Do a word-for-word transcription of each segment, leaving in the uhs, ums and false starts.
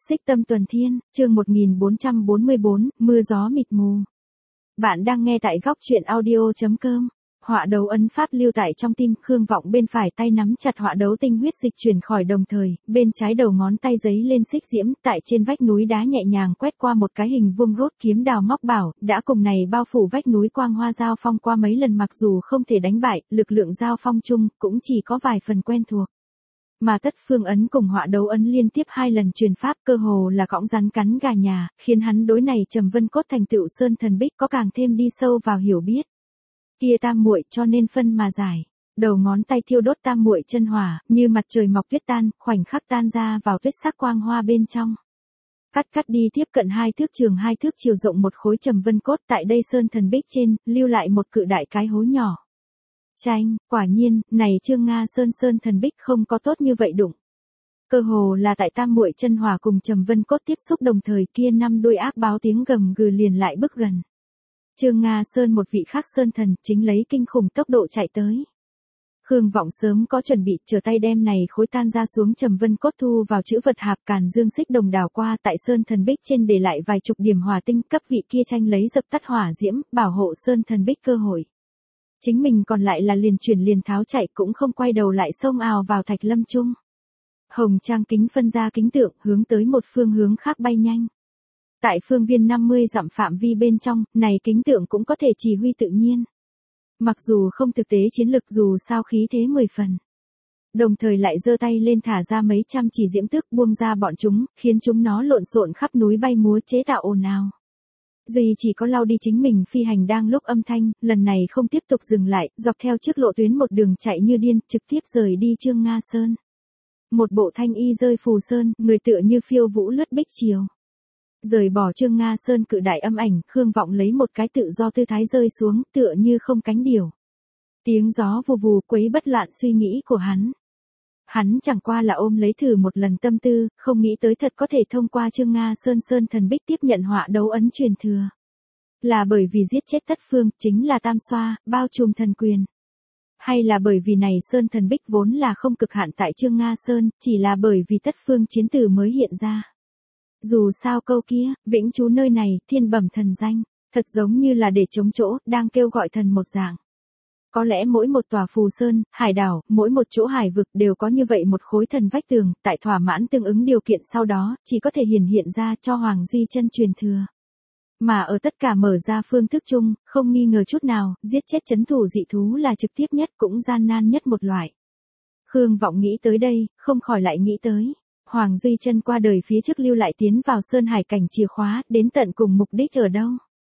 Xích Tâm Tuần Thiên, chương một nghìn bốn trăm bốn mươi bốn, mưa gió mịt mù. Bạn đang nghe tại góc truyện audio.com. Họa đấu ấn pháp lưu tại trong tim, Khương Vọng bên phải tay nắm chặt họa đấu tinh huyết dịch chuyển khỏi đồng thời, bên trái đầu ngón tay giấy lên xích diễm, tại trên vách núi đá nhẹ nhàng quét qua một cái hình vuông rốt kiếm đào móc bảo, đã cùng này bao phủ vách núi quang hoa giao phong qua mấy lần mặc dù không thể đánh bại, lực lượng giao phong chung cũng chỉ có vài phần quen thuộc. Mà tất phương ấn cùng họa đấu ấn liên tiếp hai lần truyền pháp cơ hồ là cõng rắn cắn gà nhà, khiến hắn đối này Trầm Vân Cốt thành tựu sơn thần bích có càng thêm đi sâu vào hiểu biết. Kia tam muội cho nên phân mà giải, đầu ngón tay thiêu đốt tam muội chân hỏa, như mặt trời mọc tuyết tan, khoảnh khắc tan ra vào tuyết sắc quang hoa bên trong. Cắt cắt đi tiếp cận hai thước trường hai thước chiều rộng một khối Trầm Vân Cốt tại đây sơn thần bích trên, lưu lại một cự đại cái hố nhỏ. Chanh, quả nhiên, này Trương Nga Sơn Sơn thần bích không có tốt như vậy đụng. Cơ hồ là tại tam muội chân hỏa cùng Trầm Vân Cốt tiếp xúc đồng thời kia năm đôi ác báo tiếng gầm gừ liền lại bước gần. Trương Nga Sơn một vị khác sơn thần chính lấy kinh khủng tốc độ chạy tới. Khương Vọng sớm có chuẩn bị, trở tay đem này khối tan ra xuống Trầm Vân Cốt thu vào chữ vật hạp càn dương xích đồng đảo qua tại sơn thần bích trên để lại vài chục điểm hỏa tinh cấp vị kia tranh lấy dập tắt hỏa diễm, bảo hộ sơn thần bích cơ hội. Chính mình còn lại là liền chuyển liền tháo chạy cũng không quay đầu lại xông ào vào Thạch Lâm Trung. Hồng trang kính phân ra kính tượng hướng tới một phương hướng khác bay nhanh. Tại phương viên năm mươi dặm phạm vi bên trong, này kính tượng cũng có thể chỉ huy tự nhiên. Mặc dù không thực tế chiến lực dù sao khí thế mười phần. Đồng thời lại giơ tay lên thả ra mấy trăm chỉ diễm tức buông ra bọn chúng, khiến chúng nó lộn xộn khắp núi bay múa chế tạo ồn ào. Duy chỉ có lau đi chính mình phi hành đang lúc âm thanh, lần này không tiếp tục dừng lại, dọc theo trước lộ tuyến một đường chạy như điên, trực tiếp rời đi Trương Nga Sơn. Một bộ thanh y rơi phù sơn, người tựa như phiêu vũ lướt bích chiều. Rời bỏ Trương Nga Sơn cự đại âm ảnh, Khương Vọng lấy một cái tự do tư thái rơi xuống, tựa như không cánh điểu. Tiếng gió vù vù quấy bất loạn suy nghĩ của hắn. Hắn chẳng qua là ôm lấy thử một lần tâm tư, không nghĩ tới thật có thể thông qua Trương Nga Sơn Sơn thần bích tiếp nhận họa đấu ấn truyền thừa. Là bởi vì giết chết tất phương, chính là tam xoa, bao trùm thần quyền. Hay là bởi vì này Sơn thần bích vốn là không cực hạn tại Trương Nga Sơn, chỉ là bởi vì tất phương chiến từ mới hiện ra. Dù sao câu kia, vĩnh trú nơi này, thiên bẩm thần danh, thật giống như là để chống chỗ, đang kêu gọi thần một dạng. Có lẽ mỗi một tòa phù sơn, hải đảo, mỗi một chỗ hải vực đều có như vậy một khối thần vách tường, tại thỏa mãn tương ứng điều kiện sau đó, chỉ có thể hiển hiện ra cho Hoàng Duy Chân truyền thừa. Mà ở tất cả mở ra phương thức chung, không nghi ngờ chút nào, giết chết chấn thủ dị thú là trực tiếp nhất cũng gian nan nhất một loại. Khương Vọng nghĩ tới đây, không khỏi lại nghĩ tới. Hoàng Duy Chân qua đời phía trước lưu lại tiến vào sơn hải cảnh chìa khóa, đến tận cùng mục đích ở đâu?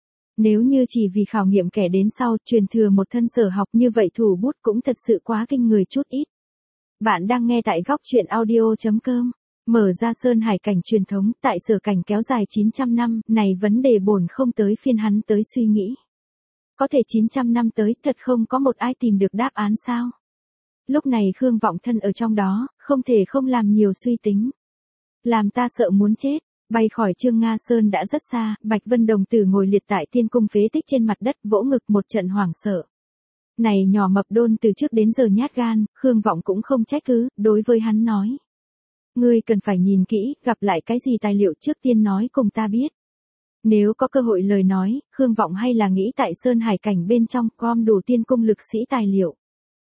Nếu như chỉ vì khảo nghiệm kẻ đến sau, truyền thừa một thân sở học như vậy thủ bút cũng thật sự quá kinh người chút ít. Bạn đang nghe tại góc truyện audio.com. Mở ra sơn hải cảnh truyền thống, tại sở cảnh kéo dài chín trăm năm, này vấn đề bổn không tới phiên hắn tới suy nghĩ. Có thể chín trăm năm tới, thật không có một ai tìm được đáp án sao? Lúc này Khương Vọng thân ở trong đó, không thể không làm nhiều suy tính. Làm ta sợ muốn chết. Bay khỏi Trương Nga Sơn đã rất xa, Bạch Vân Đồng Tử ngồi liệt tại tiên cung phế tích trên mặt đất vỗ ngực một trận hoảng sợ. Này nhỏ mập đôn từ trước đến giờ nhát gan, Khương Vọng cũng không trách cứ, đối với hắn nói. Ngươi cần phải nhìn kỹ, gặp lại cái gì tài liệu trước tiên nói cùng ta biết. Nếu có cơ hội lời nói, Khương Vọng hay là nghĩ tại Sơn Hải cảnh bên trong gom đủ tiên cung lực sĩ tài liệu.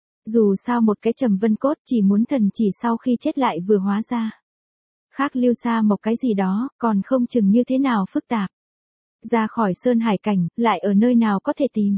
Dù sao một cái Trầm Vân Cốt chỉ muốn thần chỉ sau khi chết lại vừa hóa ra. Khác lưu xa một cái gì đó, còn không chừng như thế nào phức tạp. Ra khỏi sơn hải cảnh, lại ở nơi nào có thể tìm.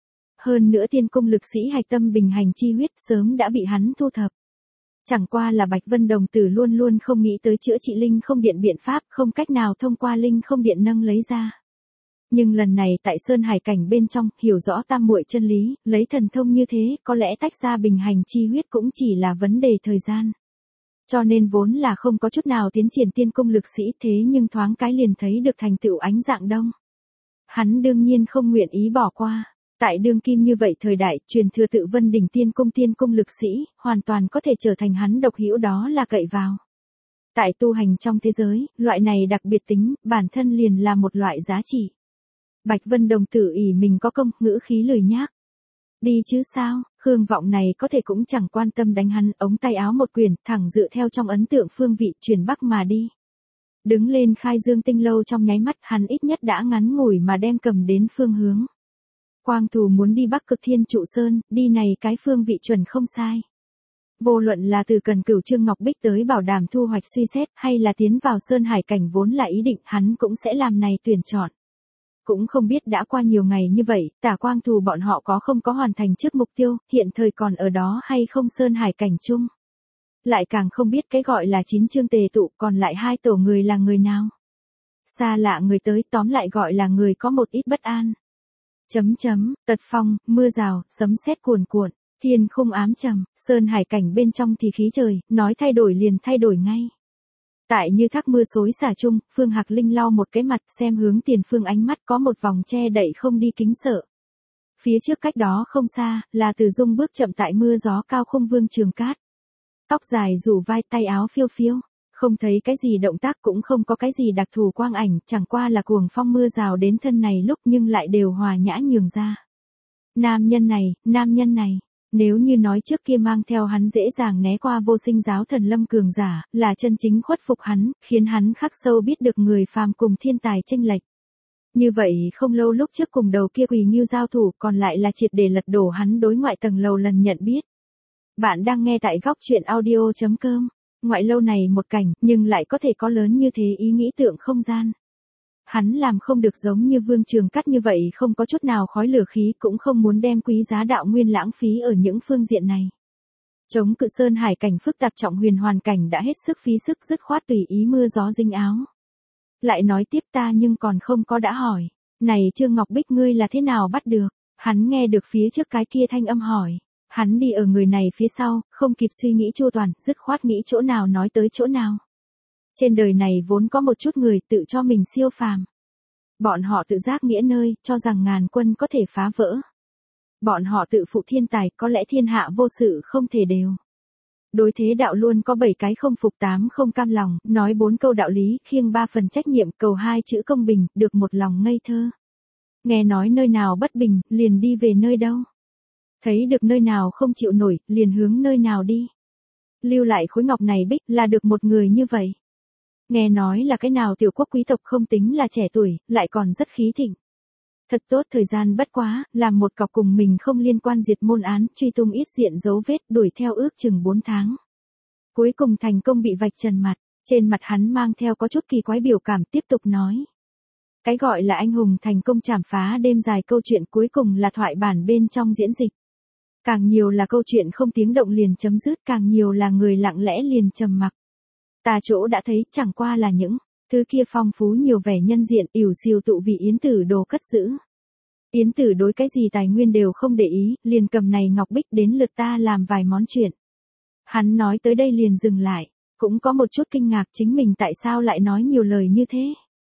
Hơn nữa tiên cung lực sĩ hạch tâm bình hành chi huyết sớm đã bị hắn thu thập. Chẳng qua là Bạch Vân Đồng Tử luôn luôn không nghĩ tới chữa trị linh không điện biện pháp, không cách nào thông qua linh không điện nâng lấy ra. Nhưng lần này tại sơn hải cảnh bên trong, hiểu rõ tam muội chân lý, lấy thần thông như thế, có lẽ tách ra bình hành chi huyết cũng chỉ là vấn đề thời gian. Cho nên vốn là không có chút nào tiến triển tiên cung lực sĩ thế nhưng thoáng cái liền thấy được thành tựu ánh dạng đông. Hắn đương nhiên không nguyện ý bỏ qua. Tại đương kim như vậy thời đại, truyền thừa tự Vân Đỉnh tiên cung tiên cung lực sĩ, hoàn toàn có thể trở thành hắn độc hữu đó là cậy vào. Tại tu hành trong thế giới, loại này đặc biệt tính, bản thân liền là một loại giá trị. Bạch Vân Đồng Tử ỷ mình có công, ngữ khí lười nhác. Đi chứ sao, Khương Vọng này có thể cũng chẳng quan tâm đánh hắn, ống tay áo một quyển, thẳng dựa theo trong ấn tượng phương vị, chuyển bắc mà đi. Đứng lên khai dương tinh lâu trong nháy mắt hắn ít nhất đã ngắn ngủi mà đem cầm đến phương hướng. Quang Thù muốn đi Bắc Cực Thiên Trụ Sơn, đi này cái phương vị chuẩn không sai. Vô luận là từ Cần Cửu Trương Ngọc Bích tới bảo đảm thu hoạch suy xét hay là tiến vào Sơn Hải cảnh vốn là ý định hắn cũng sẽ làm này tuyển chọn. Cũng không biết đã qua nhiều ngày như vậy, Tả Quang Thù bọn họ có không có hoàn thành trước mục tiêu, hiện thời còn ở đó hay không Sơn Hải cảnh chung. Lại càng không biết cái gọi là chín chương tề tụ còn lại hai tổ người là người nào. Xa lạ người tới tóm lại gọi là người có một ít bất an. Chấm chấm, tật phong, mưa rào, sấm sét cuồn cuộn, thiên khung ám trầm, Sơn Hải cảnh bên trong thì khí trời, nói thay đổi liền thay đổi ngay. Tại như thác mưa xối xả chung, Phương Hạc Linh lau một cái mặt xem hướng tiền phương ánh mắt có một vòng che đậy không đi kính sợ. Phía trước cách đó không xa, là Từ Dung bước chậm tại mưa gió cao khung Vương Trường Cát. Tóc dài rủ vai tay áo phiêu phiêu, không thấy cái gì động tác cũng không có cái gì đặc thù quang ảnh, chẳng qua là cuồng phong mưa rào đến thân này lúc nhưng lại đều hòa nhã nhường ra. Nam nhân này, nam nhân này. Nếu như nói trước kia mang theo hắn dễ dàng né qua vô sinh giáo thần lâm cường giả, là chân chính khuất phục hắn, khiến hắn khắc sâu biết được người phàm cùng thiên tài chênh lệch. Như vậy không lâu lúc trước cùng đầu kia Quỳ Ngưu giao thủ còn lại là triệt để lật đổ hắn đối ngoại tầng lầu lần nhận biết. Bạn đang nghe tại góc truyện audio chấm com, ngoại lâu này một cảnh nhưng lại có thể có lớn như thế ý nghĩ tượng không gian. Hắn làm không được giống như Vương Trường Cát như vậy không có chút nào khói lửa khí cũng không muốn đem quý giá đạo nguyên lãng phí ở những phương diện này. Chống cự Sơn Hải cảnh phức tạp trọng huyền hoàn cảnh đã hết sức phí sức dứt khoát tùy ý mưa gió dinh áo. Lại nói tiếp ta nhưng còn không có đã hỏi, này Trương Ngọc Bích ngươi là thế nào bắt được, hắn nghe được phía trước cái kia thanh âm hỏi. Hắn đi ở người này phía sau, không kịp suy nghĩ chu toàn, dứt khoát nghĩ chỗ nào nói tới chỗ nào. Trên đời này vốn có một chút người tự cho mình siêu phàm. Bọn họ tự giác nghĩa nơi, cho rằng ngàn quân có thể phá vỡ. Bọn họ tự phụ thiên tài, có lẽ thiên hạ vô sự không thể đều. Đối thế đạo luôn có bảy cái không phục tám không cam lòng, nói bốn câu đạo lý, khiêng ba phần trách nhiệm, cầu hai chữ công bình, được một lòng ngây thơ. Nghe nói nơi nào bất bình, liền đi về nơi đâu. Thấy được nơi nào không chịu nổi, liền hướng nơi nào đi. Lưu lại khối ngọc này bích là được một người như vậy. Nghe nói là cái nào tiểu quốc quý tộc không tính là trẻ tuổi, lại còn rất khí thịnh. Thật tốt thời gian bất quá, làm một cọc cùng mình không liên quan diệt môn án, truy tung ít diện dấu vết, đuổi theo ước chừng bốn tháng. Cuối cùng thành công bị vạch trần mặt, trên mặt hắn mang theo có chút kỳ quái biểu cảm tiếp tục nói. Cái gọi là anh hùng thành công chảm phá đêm dài câu chuyện cuối cùng là thoại bản bên trong diễn dịch. Càng nhiều là câu chuyện không tiếng động liền chấm dứt, càng nhiều là người lặng lẽ liền trầm mặc. Ta chỗ đã thấy chẳng qua là những thứ kia phong phú nhiều vẻ nhân diện ỉu xìu tụ vị Yến Tử đồ cất giữ. Yến Tử đối cái gì tài nguyên đều không để ý, liền cầm này ngọc bích đến lượt ta làm vài món chuyện. Hắn nói tới đây liền dừng lại, cũng có một chút kinh ngạc chính mình tại sao lại nói nhiều lời như thế.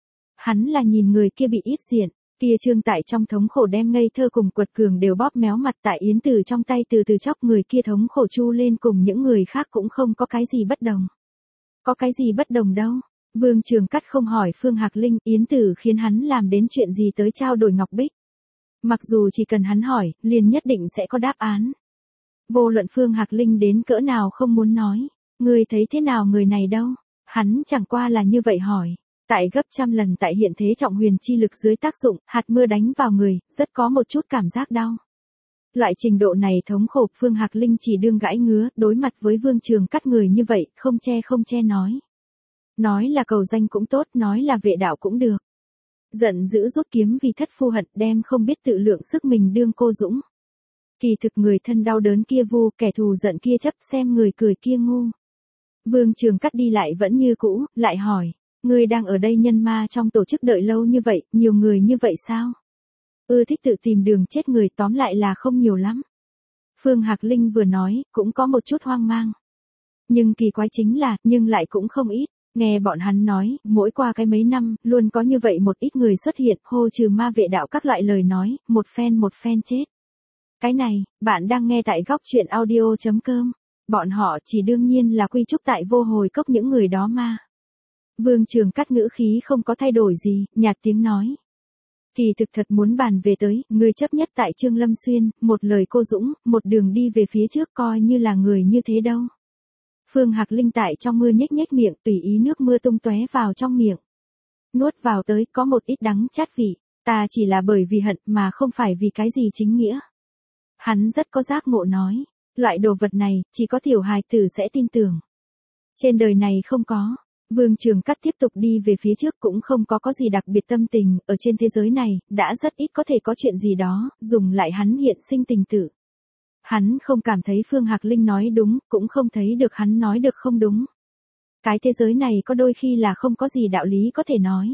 Hắn là nhìn người kia bị ít diện. Kia Trương tại trong thống khổ đem ngây thơ cùng quật cường đều bóp méo mặt tại Yến Tử trong tay từ từ chóc người kia thống khổ chu lên cùng những người khác cũng không có cái gì bất đồng. Có cái gì bất đồng đâu. Vương Trường Cát không hỏi Phương Hạc Linh Yến Tử khiến hắn làm đến chuyện gì tới trao đổi ngọc bích. Mặc dù chỉ cần hắn hỏi, liền nhất định sẽ có đáp án. Vô luận Phương Hạc Linh đến cỡ nào không muốn nói. Người thấy thế nào người này đâu. Hắn chẳng qua là như vậy hỏi. Tại gấp trăm lần tại hiện thế trọng huyền chi lực dưới tác dụng, hạt mưa đánh vào người, rất có một chút cảm giác đau. Loại trình độ này thống khổ Phương Hạc Linh chỉ đương gãi ngứa, đối mặt với Vương Trường Cát người như vậy, không che không che nói. Nói là cầu danh cũng tốt, nói là vệ đạo cũng được. Giận dữ rút kiếm vì thất phu hận đem không biết tự lượng sức mình đương cô dũng. Kỳ thực người thân đau đớn kia vu, kẻ thù giận kia chấp xem người cười kia ngu. Vương Trường Cát đi lại vẫn như cũ, lại hỏi. Ngươi đang ở đây nhân ma trong tổ chức đợi lâu như vậy, nhiều người như vậy sao? Ưa thích tự tìm đường chết người tóm lại là không nhiều lắm. Phương Hạc Linh vừa nói, cũng có một chút hoang mang. Nhưng kỳ quái chính là, nhưng lại cũng không ít. Nghe bọn hắn nói, mỗi qua cái mấy năm, luôn có như vậy một ít người xuất hiện, hô trừ ma vệ đạo các loại lời nói, một phen một phen chết. Cái này, bạn đang nghe tại góc truyện audio chấm com. Bọn họ chỉ đương nhiên là quy trúc tại vô hồi cốc những người đó ma. Vương Trường Cát ngữ khí không có thay đổi gì, nhạt tiếng nói. Kỳ thực thật muốn bàn về tới, người chấp nhất tại Trương Lâm Xuyên, một lời cô dũng, một đường đi về phía trước coi như là người như thế đâu. Phương Hạc Linh tại trong mưa nhếch nhếch miệng, tùy ý nước mưa tung tóe vào trong miệng. Nuốt vào tới có một ít đắng chát vị, ta chỉ là bởi vì hận mà không phải vì cái gì chính nghĩa. Hắn rất có giác ngộ nói, loại đồ vật này chỉ có tiểu hài tử sẽ tin tưởng. Trên đời này không có. Vương Trường Cát tiếp tục đi về phía trước, cũng không có có gì đặc biệt tâm tình, ở trên thế giới này, đã rất ít có thể có chuyện gì đó, dùng lại hắn hiện sinh tình tự. Hắn không cảm thấy Phương Hạc Linh nói đúng, cũng không thấy được hắn nói được không đúng. Cái thế giới này có đôi khi là không có gì đạo lý có thể nói.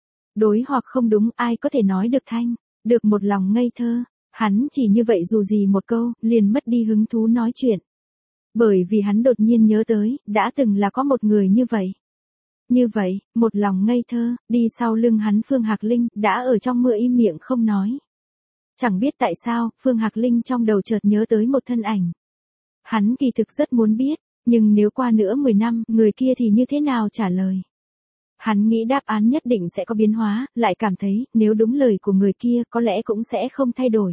Đối hoặc không đúng, ai có thể nói được thanh, được một lòng ngây thơ. Hắn chỉ như vậy dù gì một câu, liền mất đi hứng thú nói chuyện. Bởi vì hắn đột nhiên nhớ tới, đã từng là có một người như vậy. Như vậy, một lòng ngây thơ, đi sau lưng hắn Phương Hạc Linh, đã ở trong mưa im miệng không nói. Chẳng biết tại sao, Phương Hạc Linh trong đầu chợt nhớ tới một thân ảnh. Hắn kỳ thực rất muốn biết, nhưng nếu qua nữa mười năm, người kia thì như thế nào trả lời? Hắn nghĩ đáp án nhất định sẽ có biến hóa, lại cảm thấy, nếu đúng lời của người kia, có lẽ cũng sẽ không thay đổi.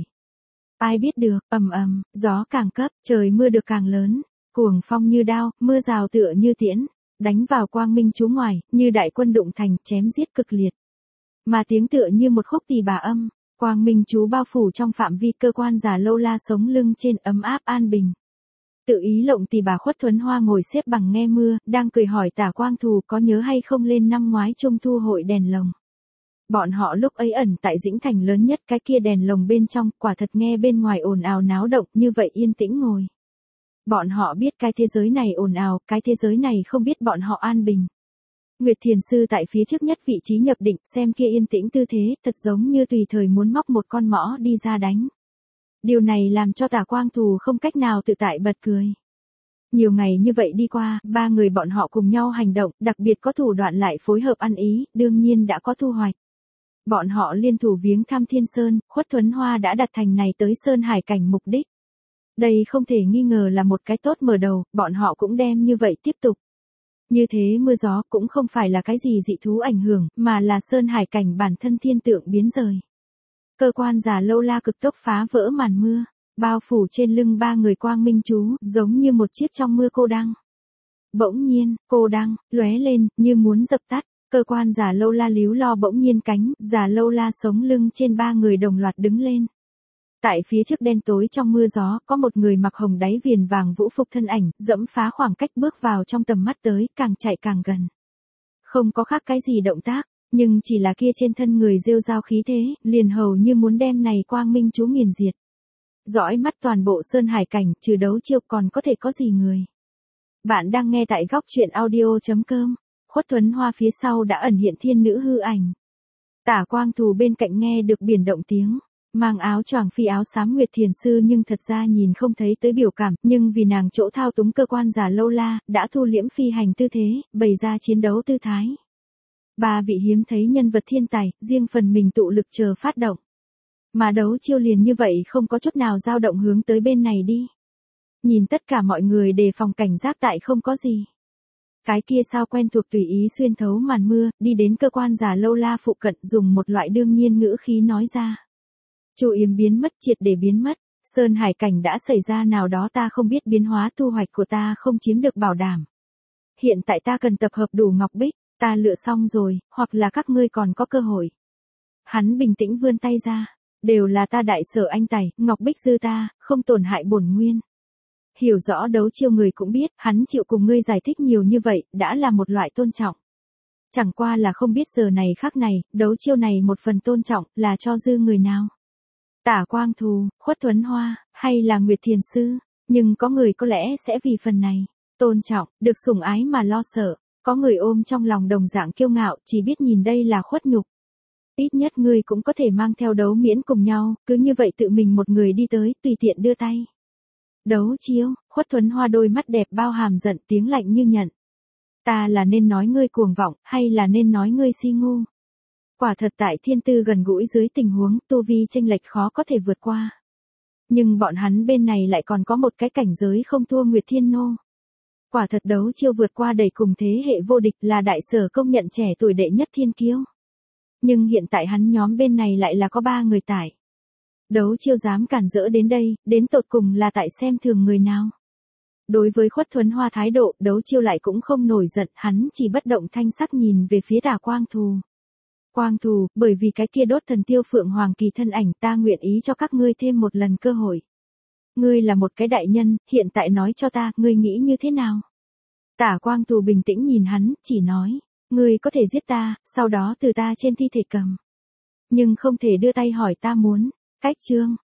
Ai biết được, ầm ầm, gió càng cấp, trời mưa được càng lớn, cuồng phong như đao, mưa rào tựa như tiễn, đánh vào Quang Minh chú ngoài, như đại quân đụng thành, chém giết cực liệt. Mà tiếng tựa như một khúc tỳ bà âm, Quang Minh chú bao phủ trong phạm vi cơ quan Già Lâu La sống lưng trên ấm áp an bình. Tự ý lộng tỳ bà Khuất Thuấn Hoa ngồi xếp bằng nghe mưa, đang cười hỏi Tả Quang Thù có nhớ hay không lên năm ngoái trung thu hội đèn lồng. Bọn họ lúc ấy ẩn tại Dĩnh Thành lớn nhất, cái kia đèn lồng bên trong, quả thật nghe bên ngoài ồn ào náo động, như vậy yên tĩnh ngồi. Bọn họ biết cái thế giới này ồn ào, cái thế giới này không biết bọn họ an bình. Nguyệt Thiền Sư tại phía trước nhất vị trí nhập định, xem kia yên tĩnh tư thế, thật giống như tùy thời muốn móc một con mõ đi ra đánh. Điều này làm cho Tả Quang Thù không cách nào tự tại bật cười. Nhiều ngày như vậy đi qua, ba người bọn họ cùng nhau hành động, đặc biệt có thủ đoạn lại phối hợp ăn ý, đương nhiên đã có thu hoạch. Bọn họ liên thủ viếng thăm Thiên Sơn, Khuất Thuấn Hoa đã đặt thành này tới Sơn Hải cảnh mục đích. Đây không thể nghi ngờ là một cái tốt mở đầu, bọn họ cũng đem như vậy tiếp tục. Như thế mưa gió cũng không phải là cái gì dị thú ảnh hưởng, mà là Sơn Hải cảnh bản thân thiên tượng biến rời. Cơ quan Già Lâu La cực tốc phá vỡ màn mưa, bao phủ trên lưng ba người Quang Minh chú, giống như một chiếc trong mưa cô đăng. Bỗng nhiên, cô đăng, lóe lên, như muốn dập tắt, cơ quan Già Lâu La líu lo bỗng nhiên cánh, Già Lâu La sống lưng trên ba người đồng loạt đứng lên. Tại phía trước đen tối trong mưa gió, có một người mặc hồng đáy viền vàng vũ phục thân ảnh, dẫm phá khoảng cách bước vào trong tầm mắt tới, càng chạy càng gần. Không có khác cái gì động tác, nhưng chỉ là kia trên thân người rêu rao khí thế, liền hầu như muốn đem này Quang Minh chú nghiền diệt. Dõi mắt toàn bộ Sơn Hải cảnh, trừ đấu chiêu còn có thể có gì người. Bạn đang nghe tại góc truyện audio chấm com. Khuất Thuấn Hoa phía sau đã ẩn hiện thiên nữ hư ảnh. Tả Quang Thù bên cạnh nghe được biển động tiếng. Mang áo choàng phi áo xám Nguyệt Thiền Sư nhưng thật ra nhìn không thấy tới biểu cảm, nhưng vì nàng chỗ thao túng cơ quan Già Lâu La, đã thu liễm phi hành tư thế, bày ra chiến đấu tư thái. Ba vị hiếm thấy nhân vật thiên tài, riêng phần mình tụ lực chờ phát động. Mà đấu chiêu liền như vậy không có chút nào dao động hướng tới bên này đi. Nhìn tất cả mọi người đề phòng cảnh giác tại không có gì. Cái kia sao quen thuộc tùy ý xuyên thấu màn mưa, đi đến cơ quan Già Lâu La phụ cận dùng một loại đương nhiên ngữ khí nói ra. Chu Yếm biến mất, triệt để biến mất, Sơn Hải cảnh đã xảy ra nào đó ta không biết, biến hóa thu hoạch của ta không chiếm được bảo đảm. Hiện tại ta cần tập hợp đủ ngọc bích, ta lựa xong rồi, hoặc là các ngươi còn có cơ hội. Hắn bình tĩnh vươn tay ra, đều là ta đại sở anh tài, ngọc bích dư ta, không tổn hại bổn nguyên. Hiểu rõ đấu chiêu người cũng biết, hắn chịu cùng ngươi giải thích nhiều như vậy, đã là một loại tôn trọng. Chẳng qua là không biết giờ này khắc này, đấu chiêu này một phần tôn trọng, là cho dư người nào. Tả Quang Thù, Khuất Thuấn Hoa, hay là Nguyệt Thiền Sư, nhưng có người có lẽ sẽ vì phần này, tôn trọng, được sủng ái mà lo sợ, có người ôm trong lòng đồng dạng kiêu ngạo, chỉ biết nhìn đây là khuất nhục. Ít nhất ngươi cũng có thể mang theo đấu miễn cùng nhau, cứ như vậy tự mình một người đi tới, tùy tiện đưa tay. Đấu chiêu, Khuất Thuấn Hoa đôi mắt đẹp bao hàm giận, tiếng lạnh như nhận. Ta là nên nói ngươi cuồng vọng, hay là nên nói ngươi si ngu? Quả thật tại thiên tư gần gũi dưới tình huống, tu vi chênh lệch khó có thể vượt qua. Nhưng bọn hắn bên này lại còn có một cái cảnh giới không thua Nguyệt Thiên Nô. Quả thật đấu chiêu vượt qua đầy cùng thế hệ vô địch, là đại sở công nhận trẻ tuổi đệ nhất thiên kiêu. Nhưng hiện tại hắn nhóm bên này lại là có ba người tải. Đấu chiêu dám cản rỡ đến đây, đến tột cùng là tại xem thường người nào. Đối với Khuất Thuấn Hoa thái độ, Đấu Chiêu lại cũng không nổi giận, hắn chỉ bất động thanh sắc nhìn về phía Tả Quang Thù. Quang Thù, bởi vì cái kia đốt thần tiêu Phượng Hoàng Kỳ thân ảnh, ta nguyện ý cho các ngươi thêm một lần cơ hội. Ngươi là một cái đại nhân, hiện tại nói cho ta, ngươi nghĩ như thế nào? Tả Quang Thù bình tĩnh nhìn hắn, chỉ nói, ngươi có thể giết ta, sau đó từ ta trên thi thể cầm. Nhưng không thể đưa tay hỏi ta muốn, cách chương.